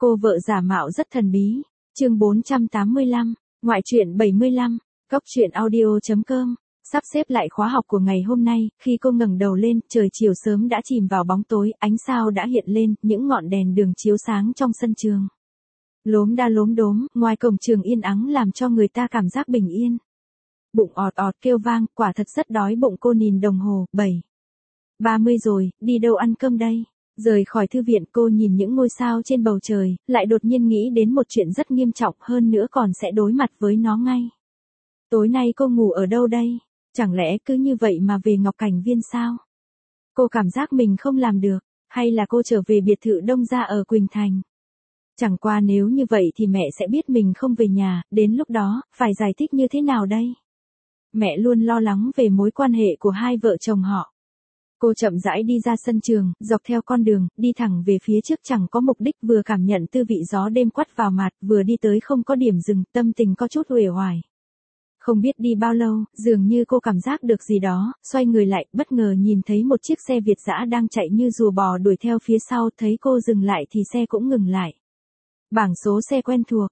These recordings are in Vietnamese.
Cô vợ giả mạo rất thần bí. Chương 485, ngoại truyện 75, Cốc truyện audio.com. Sắp xếp lại khóa học của ngày hôm nay, khi cô ngẩng đầu lên, trời chiều sớm đã chìm vào bóng tối, ánh sao đã hiện lên, những ngọn đèn đường chiếu sáng trong sân trường. Lốm đa lốm đốm, ngoài cổng trường yên ắng làm cho người ta cảm giác bình yên. Bụng ọt ọt kêu vang, quả thật rất đói bụng. Cô nhìn đồng hồ, 7:30 rồi, đi đâu ăn cơm đây? Rời khỏi thư viện, cô nhìn những ngôi sao trên bầu trời, lại đột nhiên nghĩ đến một chuyện rất nghiêm trọng, hơn nữa còn sẽ đối mặt với nó ngay. Tối nay cô ngủ ở đâu đây? Chẳng lẽ cứ như vậy mà về Ngọc Cảnh Viên sao? Cô cảm giác mình không làm được, hay là cô trở về biệt thự Đông Gia ở Quỳnh Thành? Chẳng qua nếu như vậy thì mẹ sẽ biết mình không về nhà, đến lúc đó, phải giải thích như thế nào đây? Mẹ luôn lo lắng về mối quan hệ của hai vợ chồng họ. Cô chậm rãi đi ra sân trường, dọc theo con đường, đi thẳng về phía trước chẳng có mục đích, vừa cảm nhận tư vị gió đêm quắt vào mặt, vừa đi tới không có điểm dừng, tâm tình có chút uể oải. Không biết đi bao lâu, dường như cô cảm giác được gì đó, xoay người lại, bất ngờ nhìn thấy một chiếc xe Việt dã đang chạy như rùa bò đuổi theo phía sau, thấy cô dừng lại thì xe cũng ngừng lại. Bảng số xe quen thuộc,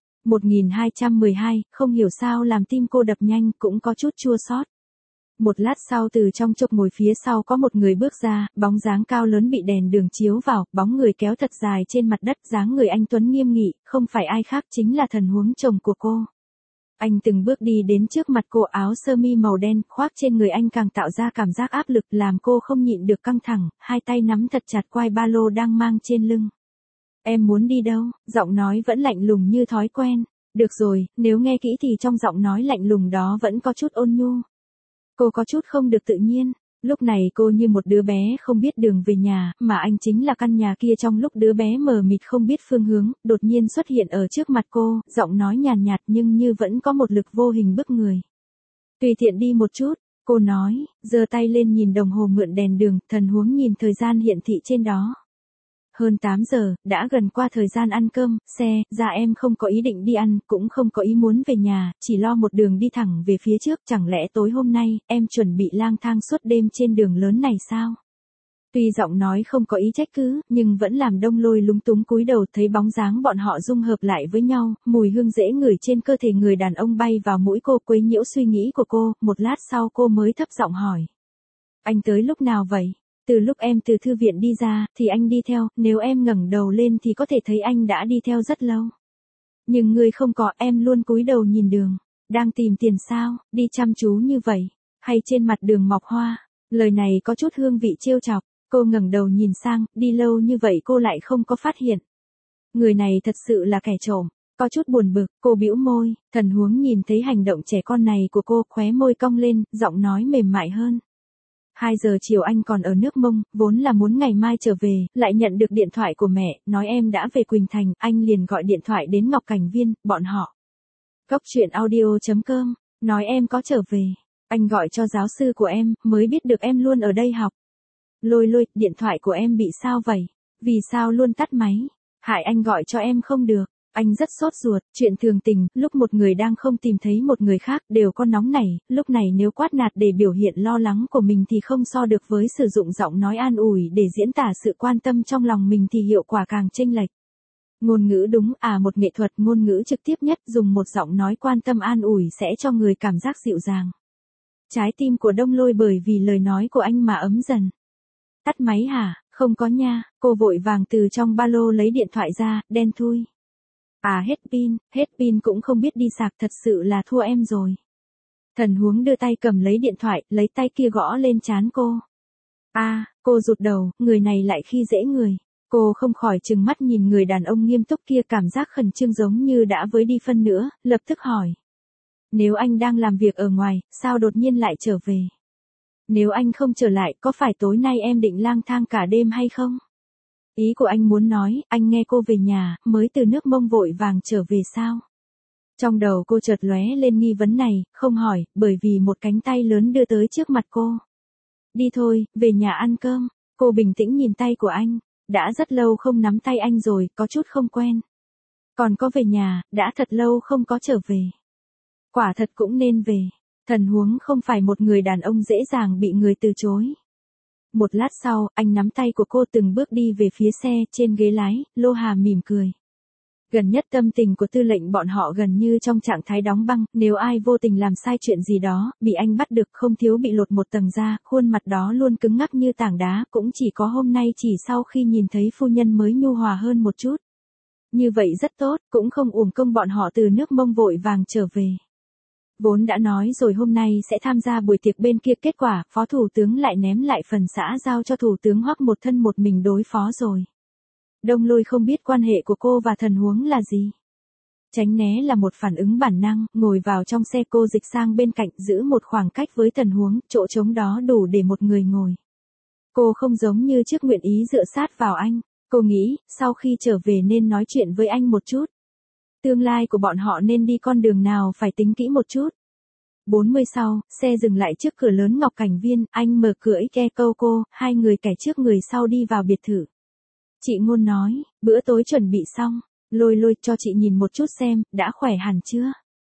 1212, không hiểu sao làm tim cô đập nhanh, cũng có chút chua xót. Một lát sau từ trong chộp ngồi phía sau có một người bước ra, bóng dáng cao lớn bị đèn đường chiếu vào, bóng người kéo thật dài trên mặt đất, dáng người anh tuấn nghiêm nghị, không phải ai khác chính là Thần Huống, chồng của cô. Anh từng bước đi đến trước mặt cô, áo sơ mi màu đen khoác trên người anh càng tạo ra cảm giác áp lực làm cô không nhịn được căng thẳng, hai tay nắm thật chặt quai ba lô đang mang trên lưng. Em muốn đi đâu? Giọng nói vẫn lạnh lùng như thói quen. Được rồi, nếu nghe kỹ thì trong giọng nói lạnh lùng đó vẫn có chút ôn nhu. Cô có chút không được tự nhiên. Lúc này cô như một đứa bé không biết đường về nhà, mà anh chính là căn nhà kia trong lúc đứa bé mờ mịt không biết phương hướng, đột nhiên xuất hiện ở trước mặt cô, giọng nói nhàn nhạt nhưng như vẫn có một lực vô hình bức người. Tùy tiện đi một chút, cô nói, giơ tay lên nhìn đồng hồ mượn đèn đường, Thần Huống nhìn thời gian hiển thị trên đó. Hơn 8 giờ, đã gần qua thời gian ăn cơm, ra em không có ý định đi ăn, cũng không có ý muốn về nhà, chỉ lo một đường đi thẳng về phía trước, chẳng lẽ tối hôm nay, em chuẩn bị lang thang suốt đêm trên đường lớn này sao? Tuy giọng nói không có ý trách cứ, nhưng vẫn làm Đông Lôi lúng túng cúi đầu, thấy bóng dáng bọn họ dung hợp lại với nhau, mùi hương dễ ngửi trên cơ thể người đàn ông bay vào mũi cô, quấy nhiễu suy nghĩ của cô, một lát sau cô mới thấp giọng hỏi. Anh tới lúc nào vậy? Từ lúc em từ thư viện đi ra, thì anh đi theo, nếu em ngẩng đầu lên thì có thể thấy anh đã đi theo rất lâu. Nhưng người không có, em luôn cúi đầu nhìn đường. Đang tìm tiền sao, đi chăm chú như vậy, hay trên mặt đường mọc hoa? Lời này có chút hương vị trêu chọc, cô ngẩng đầu nhìn sang, đi lâu như vậy cô lại không có phát hiện. Người này thật sự là kẻ trộm, có chút buồn bực, cô bĩu môi, Thần Huống nhìn thấy hành động trẻ con này của cô, khóe môi cong lên, giọng nói mềm mại hơn. 2 giờ chiều anh còn ở nước Mông, vốn là muốn ngày mai trở về, lại nhận được điện thoại của mẹ, nói em đã về Quỳnh Thành, anh liền gọi điện thoại đến Ngọc Cảnh Viên, bọn họ. Cốc truyện audio.com, nói em có trở về. Anh gọi cho giáo sư của em, mới biết được em luôn ở đây học. Lôi, điện thoại của em bị sao vậy? Vì sao luôn tắt máy? Hại anh gọi cho em không được. Anh rất sốt ruột, chuyện thường tình, lúc một người đang không tìm thấy một người khác, đều có nóng nảy, lúc này nếu quát nạt để biểu hiện lo lắng của mình thì không so được với sử dụng giọng nói an ủi để diễn tả sự quan tâm trong lòng mình thì hiệu quả càng chênh lệch. Ngôn ngữ đúng, một nghệ thuật ngôn ngữ trực tiếp nhất, dùng một giọng nói quan tâm an ủi sẽ cho người cảm giác dịu dàng. Trái tim của Đông Lôi bởi vì lời nói của anh mà ấm dần. Tắt máy hả? Không có nha, cô vội vàng từ trong ba lô lấy điện thoại ra, đen thui. Hết pin cũng không biết đi sạc, thật sự là thua em rồi. Thần Huống đưa tay cầm lấy điện thoại, lấy tay kia gõ lên trán cô. Cô rụt đầu, người này lại khi dễ người. Cô không khỏi trừng mắt nhìn người đàn ông nghiêm túc kia, cảm giác khẩn trương giống như đã với đi phân nữa, lập tức hỏi. Nếu anh đang làm việc ở ngoài, sao đột nhiên lại trở về? Nếu anh không trở lại, có phải tối nay em định lang thang cả đêm hay không? Ý của anh muốn nói, anh nghe cô về nhà, mới từ nước Mông vội vàng trở về sao? Trong đầu cô chợt lóe lên nghi vấn này, không hỏi, bởi vì một cánh tay lớn đưa tới trước mặt cô. Đi thôi, về nhà ăn cơm. Cô bình tĩnh nhìn tay của anh, đã rất lâu không nắm tay anh rồi, có chút không quen. Còn có về nhà, đã thật lâu không có trở về. Quả thật cũng nên về. Thần Huống không phải một người đàn ông dễ dàng bị người từ chối. Một lát sau, anh nắm tay của cô từng bước đi về phía xe, trên ghế lái, Lô Hà mỉm cười. Gần nhất tâm tình của tư lệnh bọn họ gần như trong trạng thái đóng băng, nếu ai vô tình làm sai chuyện gì đó, bị anh bắt được không thiếu bị lột một tầng da, khuôn mặt đó luôn cứng ngắc như tảng đá, cũng chỉ có hôm nay chỉ sau khi nhìn thấy phu nhân mới nhu hòa hơn một chút. Như vậy rất tốt, cũng không uổng công bọn họ từ nước Mông vội vàng trở về. Vốn đã nói rồi hôm nay sẽ tham gia buổi tiệc bên kia, kết quả, phó thủ tướng lại ném lại phần xã giao cho thủ tướng Hoắc một thân một mình đối phó rồi. Đông Lôi không biết quan hệ của cô và Thần Huống là gì. Tránh né là một phản ứng bản năng, ngồi vào trong xe cô dịch sang bên cạnh giữ một khoảng cách với Thần Huống, chỗ trống đó đủ để một người ngồi. Cô không giống như trước nguyện ý dựa sát vào anh, cô nghĩ, sau khi trở về nên nói chuyện với anh một chút. Tương lai của bọn họ nên đi con đường nào phải tính kỹ một chút. 40 sau, xe dừng lại trước cửa lớn Ngọc Cảnh Viên, anh mở cửa ke câu cô, hai người kẻ trước người sau đi vào biệt thự. Chị Ngôn nói, bữa tối chuẩn bị xong, Lôi Lôi cho chị nhìn một chút xem, đã khỏe hẳn chưa?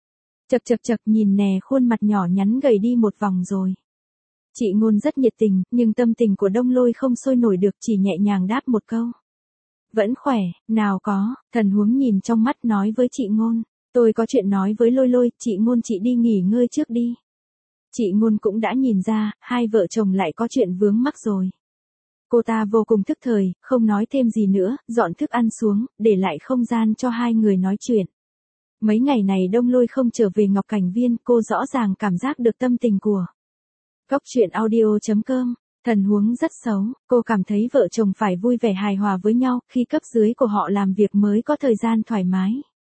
Chật nhìn nè, khuôn mặt nhỏ nhắn gầy đi một vòng rồi. Chị Ngôn rất nhiệt tình, nhưng tâm tình của Đông Lôi không sôi nổi được, chỉ nhẹ nhàng đáp một câu. Vẫn khỏe, nào có, Thần Huống nhìn trong mắt nói với chị Ngôn, tôi có chuyện nói với Lôi Lôi, chị Ngôn chị đi nghỉ ngơi trước đi. Chị Ngôn cũng đã nhìn ra, hai vợ chồng lại có chuyện vướng mắc rồi. Cô ta vô cùng thức thời, không nói thêm gì nữa, dọn thức ăn xuống, để lại không gian cho hai người nói chuyện. Mấy ngày này Đông Lôi không trở về Ngọc Cảnh Viên, cô rõ ràng cảm giác được tâm tình của Cóc truyện audio.com. Thần Huống rất xấu, cô cảm thấy vợ chồng phải vui vẻ hài hòa với nhau, khi cấp dưới của họ làm việc mới có thời gian thoải mái.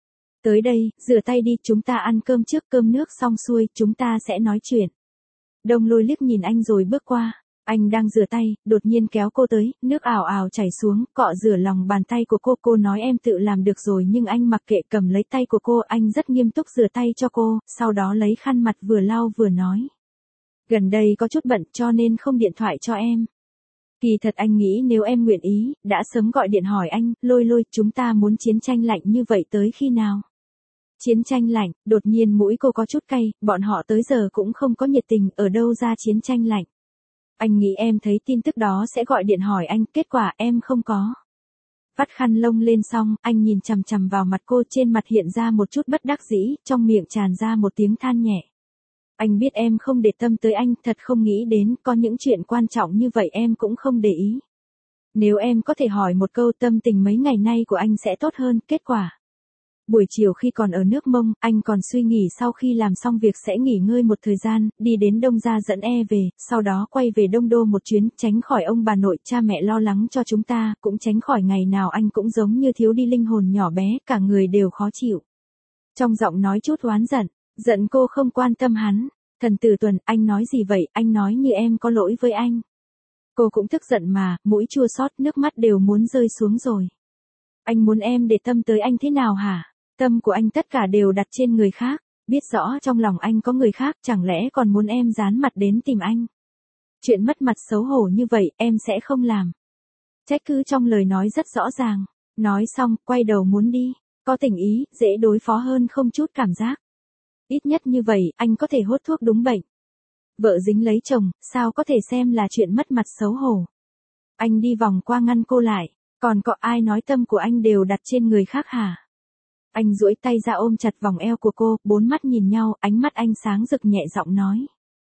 Tới đây, rửa tay đi, chúng ta ăn cơm trước, cơm nước xong xuôi, chúng ta sẽ nói chuyện. Đông Lôi liếc nhìn anh rồi bước qua. Anh đang rửa tay, đột nhiên kéo cô tới, nước ào ào chảy xuống, cọ rửa lòng bàn tay của cô nói em tự làm được rồi, nhưng anh mặc kệ, cầm lấy tay của cô, anh rất nghiêm túc rửa tay cho cô, sau đó lấy khăn mặt vừa lau vừa nói. Gần đây có chút bận cho nên không điện thoại cho em. Kỳ thật anh nghĩ nếu em nguyện ý, đã sớm gọi điện hỏi anh, Lôi Lôi, chúng ta muốn chiến tranh lạnh như vậy tới khi nào? Chiến tranh lạnh, đột nhiên mũi cô có chút cay, bọn họ tới giờ cũng không có nhiệt tình, ở đâu ra chiến tranh lạnh. Anh nghĩ em thấy tin tức đó sẽ gọi điện hỏi anh, kết quả em không có. Vắt khăn lông lên xong, anh nhìn chằm chằm vào mặt cô, trên mặt hiện ra một chút bất đắc dĩ, trong miệng tràn ra một tiếng than nhẹ. Anh biết em không để tâm tới anh, thật không nghĩ đến, có những chuyện quan trọng như vậy em cũng không để ý. Nếu em có thể hỏi một câu, tâm tình mấy ngày nay của anh sẽ tốt hơn, kết quả. Buổi chiều khi còn ở nước Mông, anh còn suy nghĩ sau khi làm xong việc sẽ nghỉ ngơi một thời gian, đi đến Đông Gia dẫn về, sau đó quay về Đông Đô một chuyến, tránh khỏi ông bà nội, cha mẹ lo lắng cho chúng ta, cũng tránh khỏi ngày nào anh cũng giống như thiếu đi linh hồn nhỏ bé, cả người đều khó chịu. Trong giọng nói chút oán giận cô không quan tâm hắn. Thần Tử Tuần, anh nói gì vậy, anh nói như em có lỗi với anh. Cô cũng tức giận mà, mũi chua xót, nước mắt đều muốn rơi xuống rồi. Anh muốn em để tâm tới anh thế nào hả? Tâm của anh tất cả đều đặt trên người khác, biết rõ trong lòng anh có người khác, chẳng lẽ còn muốn em dán mặt đến tìm anh? Chuyện mất mặt xấu hổ như vậy, em sẽ không làm. Trách cứ trong lời nói rất rõ ràng, nói xong, quay đầu muốn đi, có tình ý, dễ đối phó hơn không chút cảm giác. Ít nhất như vậy, anh có thể hốt thuốc đúng bệnh. Vợ dính lấy chồng, sao có thể xem là chuyện mất mặt xấu hổ. Anh đi vòng qua ngăn cô lại, còn có ai nói tâm của anh đều đặt trên người khác hả? Anh duỗi tay ra ôm chặt vòng eo của cô, bốn mắt nhìn nhau, ánh mắt anh sáng rực nhẹ giọng nói.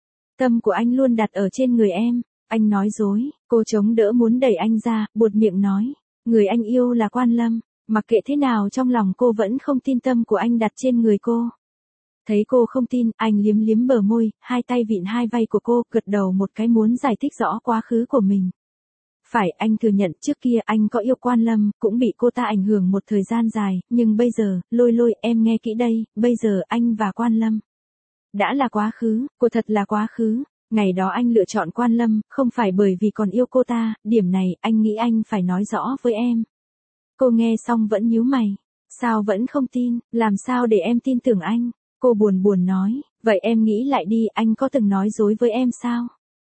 Tâm của anh luôn đặt ở trên người em, anh nói dối, cô chống đỡ muốn đẩy anh ra, buột miệng nói. Người anh yêu là Quan Lâm, mặc kệ thế nào trong lòng cô vẫn không tin tâm của anh đặt trên người cô. Thấy cô không tin, anh liếm liếm bờ môi, hai tay vịn hai vai của cô, gật đầu một cái muốn giải thích rõ quá khứ của mình. Phải, anh thừa nhận trước kia anh có yêu Quan Lâm, cũng bị cô ta ảnh hưởng một thời gian dài, nhưng bây giờ, Lôi Lôi, em nghe kỹ đây, bây giờ anh và Quan Lâm đã là quá khứ, cô thật là quá khứ. Ngày đó anh lựa chọn Quan Lâm, không phải bởi vì còn yêu cô ta, điểm này, anh nghĩ anh phải nói rõ với em. Cô nghe xong vẫn nhíu mày. Sao vẫn không tin, làm sao để em tin tưởng anh? Cô buồn nói, vậy em nghĩ lại đi, anh có từng nói dối với em sao?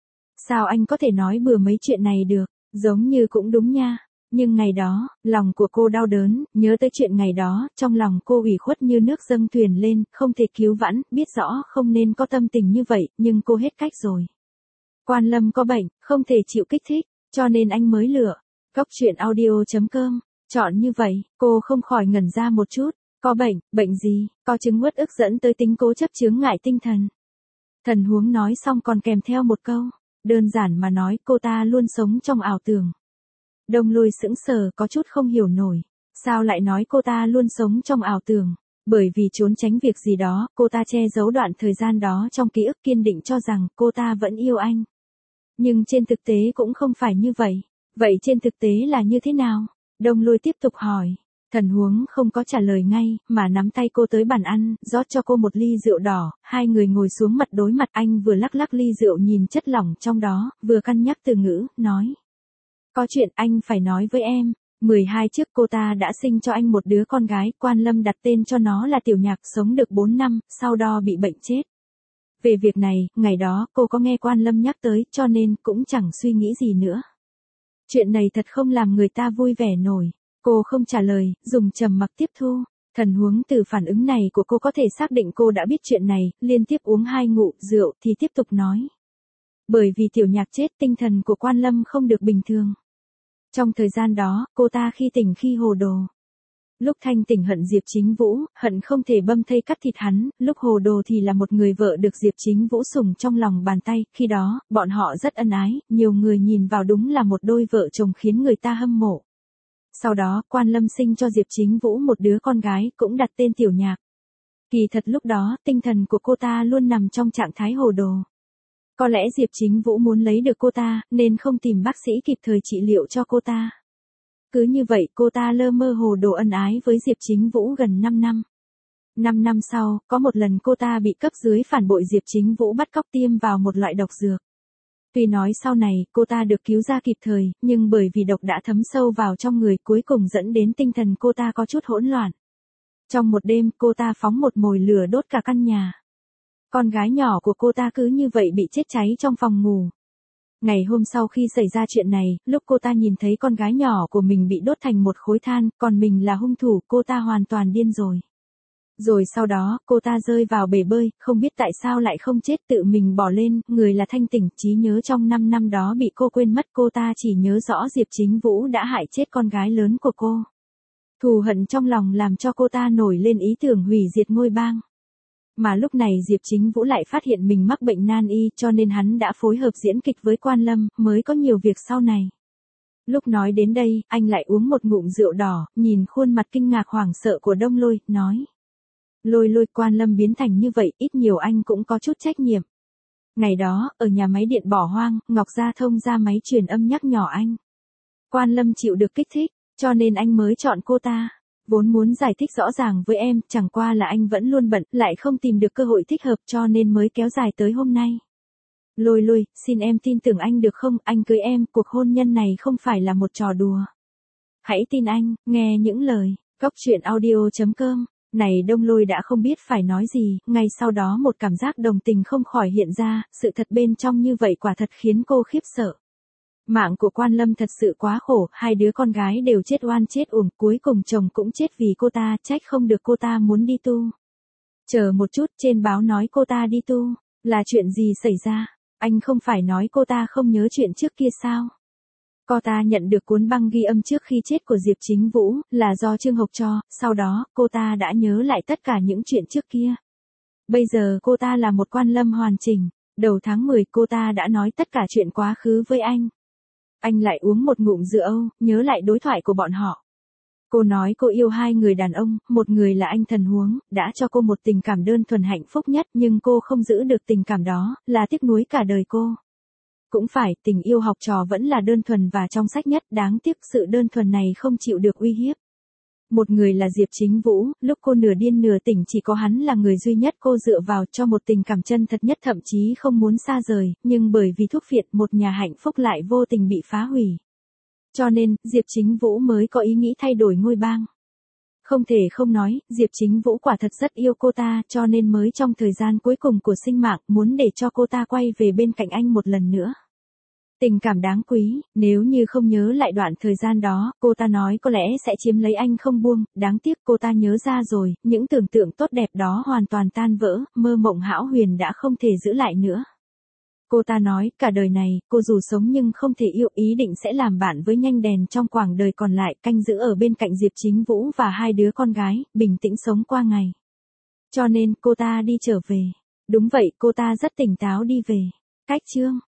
Sao anh có thể nói bừa mấy chuyện này được, giống như cũng đúng nha. Nhưng ngày đó, lòng của cô đau đớn, nhớ tới chuyện ngày đó, trong lòng cô ủy khuất như nước dâng thuyền lên, không thể cứu vãn, biết rõ không nên có tâm tình như vậy, nhưng cô hết cách rồi. Quan Lâm có bệnh, không thể chịu kích thích, cho nên anh mới lựa. Cóc truyện audio.com Chọn như vậy, cô không khỏi ngẩn ra một chút. Có bệnh gì, có chứng uất ức dẫn tới tính cố chấp chướng ngại tinh thần. Thần huống nói xong còn kèm theo một câu. Đơn giản mà nói, cô ta luôn sống trong ảo tưởng. Đông Lôi sững sờ, có chút không hiểu nổi. Sao lại nói cô ta luôn sống trong ảo tưởng? Bởi vì trốn tránh việc gì đó, cô ta che giấu đoạn thời gian đó trong ký ức, kiên định cho rằng cô ta vẫn yêu anh. Nhưng trên thực tế cũng không phải như vậy. Vậy trên thực tế là như thế nào? Đông Lôi tiếp tục hỏi. Thần huống không có trả lời ngay, mà nắm tay cô tới bàn ăn, rót cho cô một ly rượu đỏ, hai người ngồi xuống mặt đối mặt, anh vừa lắc lắc ly rượu nhìn chất lỏng trong đó, vừa cân nhắc từ ngữ, nói. Có chuyện anh phải nói với em. 12 trước cô ta đã sinh cho anh một đứa con gái, Quan Lâm đặt tên cho nó là Tiểu Nhạc, sống được 4 năm, sau đó bị bệnh chết. Về việc này, ngày đó cô có nghe Quan Lâm nhắc tới, cho nên cũng chẳng suy nghĩ gì nữa. Chuyện này thật không làm người ta vui vẻ nổi. Cô không trả lời, dùng trầm mặc tiếp thu. Thần huống từ phản ứng này của cô có thể xác định cô đã biết chuyện này, liên tiếp uống 2 ngụm rượu thì tiếp tục nói. Bởi vì Tiểu Nhạc chết, tinh thần của Quan Lâm không được bình thường. Trong thời gian đó, cô ta khi tỉnh khi hồ đồ. Lúc thanh tỉnh hận Diệp Chính Vũ, hận không thể băm thây cắt thịt hắn, lúc hồ đồ thì là một người vợ được Diệp Chính Vũ sủng trong lòng bàn tay, khi đó, bọn họ rất ân ái, nhiều người nhìn vào đúng là một đôi vợ chồng khiến người ta hâm mộ. Sau đó, Quan Lâm sinh cho Diệp Chính Vũ một đứa con gái, cũng đặt tên Tiểu Nhạc. Kỳ thật lúc đó, tinh thần của cô ta luôn nằm trong trạng thái hồ đồ. Có lẽ Diệp Chính Vũ muốn lấy được cô ta, nên không tìm bác sĩ kịp thời trị liệu cho cô ta. Cứ như vậy, cô ta lơ mơ hồ đồ ân ái với Diệp Chính Vũ gần 5 năm. 5 năm sau, có một lần cô ta bị cấp dưới phản bội Diệp Chính Vũ bắt cóc tiêm vào một loại độc dược. Tuy nói sau này, cô ta được cứu ra kịp thời, nhưng bởi vì độc đã thấm sâu vào trong người, cuối cùng dẫn đến tinh thần cô ta có chút hỗn loạn. Trong một đêm, cô ta phóng một mồi lửa đốt cả căn nhà. Con gái nhỏ của cô ta cứ như vậy bị chết cháy trong phòng ngủ. Ngày hôm sau khi xảy ra chuyện này, lúc cô ta nhìn thấy con gái nhỏ của mình bị đốt thành một khối than, còn mình là hung thủ, cô ta hoàn toàn điên rồi. Rồi sau đó, cô ta rơi vào bể bơi, không biết tại sao lại không chết, tự mình bỏ lên, người là thanh tỉnh, trí nhớ trong 5 năm đó bị cô quên mất, cô ta chỉ nhớ rõ Diệp Chính Vũ đã hại chết con gái lớn của cô. Thù hận trong lòng làm cho cô ta nổi lên ý tưởng hủy diệt ngôi bang. Mà lúc này Diệp Chính Vũ lại phát hiện mình mắc bệnh nan y, cho nên hắn đã phối hợp diễn kịch với Quan Lâm, mới có nhiều việc sau này. Lúc nói đến đây, anh lại uống một ngụm rượu đỏ, nhìn khuôn mặt kinh ngạc hoảng sợ của Đông Lôi, nói. Lôi, Quan Lâm biến thành như vậy, ít nhiều anh cũng có chút trách nhiệm. Ngày đó, ở nhà máy điện bỏ hoang, Ngọc Gia thông ra máy truyền âm nhắc nhở anh. Quan Lâm chịu được kích thích, cho nên anh mới chọn cô ta. Vốn muốn giải thích rõ ràng với em, chẳng qua là anh vẫn luôn bận, lại không tìm được cơ hội thích hợp, cho nên mới kéo dài tới hôm nay. Lôi, xin em tin tưởng anh được không, anh cưới em, cuộc hôn nhân này không phải là một trò đùa. Hãy tin anh, nghe những lời, coctruyện.audio.com. Này Đông Lôi đã không biết phải nói gì, ngay sau đó một cảm giác đồng tình không khỏi hiện ra, sự thật bên trong như vậy quả thật khiến cô khiếp sợ. Mạng của Quan Lâm thật sự quá khổ, 2 đứa con gái đều chết oan chết uổng, cuối cùng chồng cũng chết vì cô ta, trách không được cô ta muốn đi tu. Chờ một chút, trên báo nói cô ta đi tu, là chuyện gì xảy ra? Anh không phải nói cô ta không nhớ chuyện trước kia sao? Cô ta nhận được cuốn băng ghi âm trước khi chết của Diệp Chính Vũ, là do Trương Hộc cho, sau đó, cô ta đã nhớ lại tất cả những chuyện trước kia. Bây giờ cô ta là một Quan Lâm hoàn chỉnh, đầu tháng 10 cô ta đã nói tất cả chuyện quá khứ với anh. Anh lại uống một ngụm rượu, nhớ lại đối thoại của bọn họ. Cô nói cô yêu 2 người đàn ông, một người là anh Thần Huống, đã cho cô một tình cảm đơn thuần hạnh phúc nhất, nhưng cô không giữ được tình cảm đó, là tiếc nuối cả đời cô. Cũng phải, tình yêu học trò vẫn là đơn thuần và trong sách nhất, đáng tiếc sự đơn thuần này không chịu được uy hiếp. Một người là Diệp Chính Vũ, lúc cô nửa điên nửa tỉnh chỉ có hắn là người duy nhất cô dựa vào cho một tình cảm chân thật nhất, thậm chí không muốn xa rời, nhưng bởi vì thuốc phiện một nhà hạnh phúc lại vô tình bị phá hủy. Cho nên, Diệp Chính Vũ mới có ý nghĩ thay đổi ngôi bang. Không thể không nói, Diệp Chính Vũ quả thật rất yêu cô ta, cho nên mới trong thời gian cuối cùng của sinh mạng, muốn để cho cô ta quay về bên cạnh anh một lần nữa. Tình cảm đáng quý, nếu như không nhớ lại đoạn thời gian đó, cô ta nói có lẽ sẽ chiếm lấy anh không buông, đáng tiếc cô ta nhớ ra rồi, những tưởng tượng tốt đẹp đó hoàn toàn tan vỡ, mơ mộng hão huyền đã không thể giữ lại nữa. Cô ta nói, cả đời này, cô dù sống nhưng không thể yêu, ý định sẽ làm bạn với Nhanh Đèn trong quãng đời còn lại, canh giữ ở bên cạnh Diệp Chính Vũ và hai đứa con gái, bình tĩnh sống qua ngày. Cho nên, cô ta đi trở về. Đúng vậy, cô ta rất tỉnh táo đi về. Cách chương